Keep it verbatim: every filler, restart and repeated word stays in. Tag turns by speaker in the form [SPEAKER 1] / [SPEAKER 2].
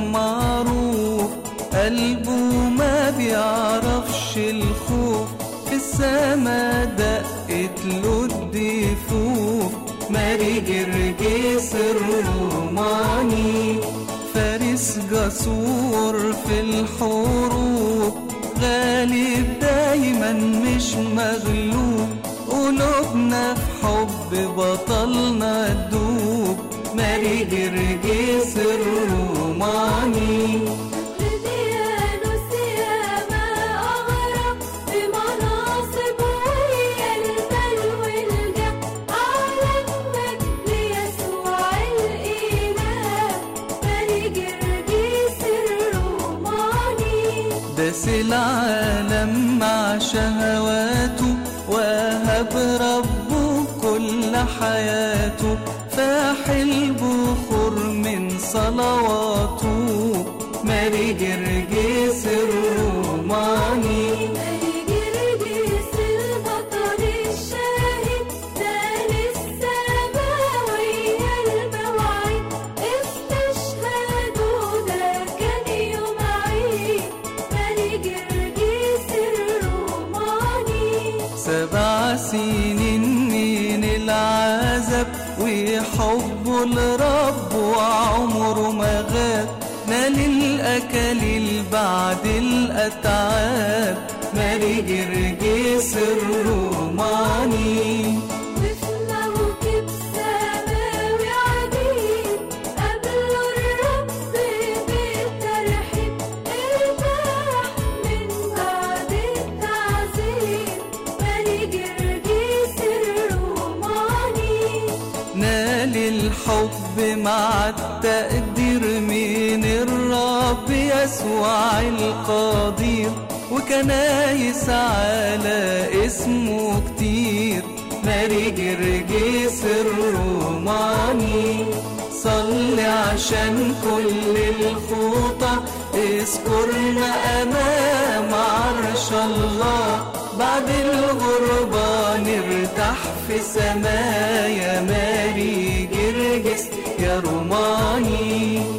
[SPEAKER 1] معروف، قلبه ما بيعرفش الخوف، في السما دقت له الدفوف. ماري جرجس الروماني فارس جسور في الحروب، غالب دايما مش مغلوب، قلوبنا في حب بطلنا تدوب. ماري جرجس الروماني داس العالم مع شهواته، وهب ربه كل حياته، فاح البخور من صلواته. ماري جرجس الروماني سبع سنين من العذاب وحب الرب وعمره ما غاب، نال الأكاليل بعد الأتعاب. ماري جرجس الروماني نال الحب مع التقدير من الرب يسوع القدير، وكنايس على اسمه كتير. ماري جرجس الروماني صلي عشان كل الخطى، اذكرنا أمام عرش الله، بعد الغربة نرتاح في سمايا. ماري جرجس يا روماني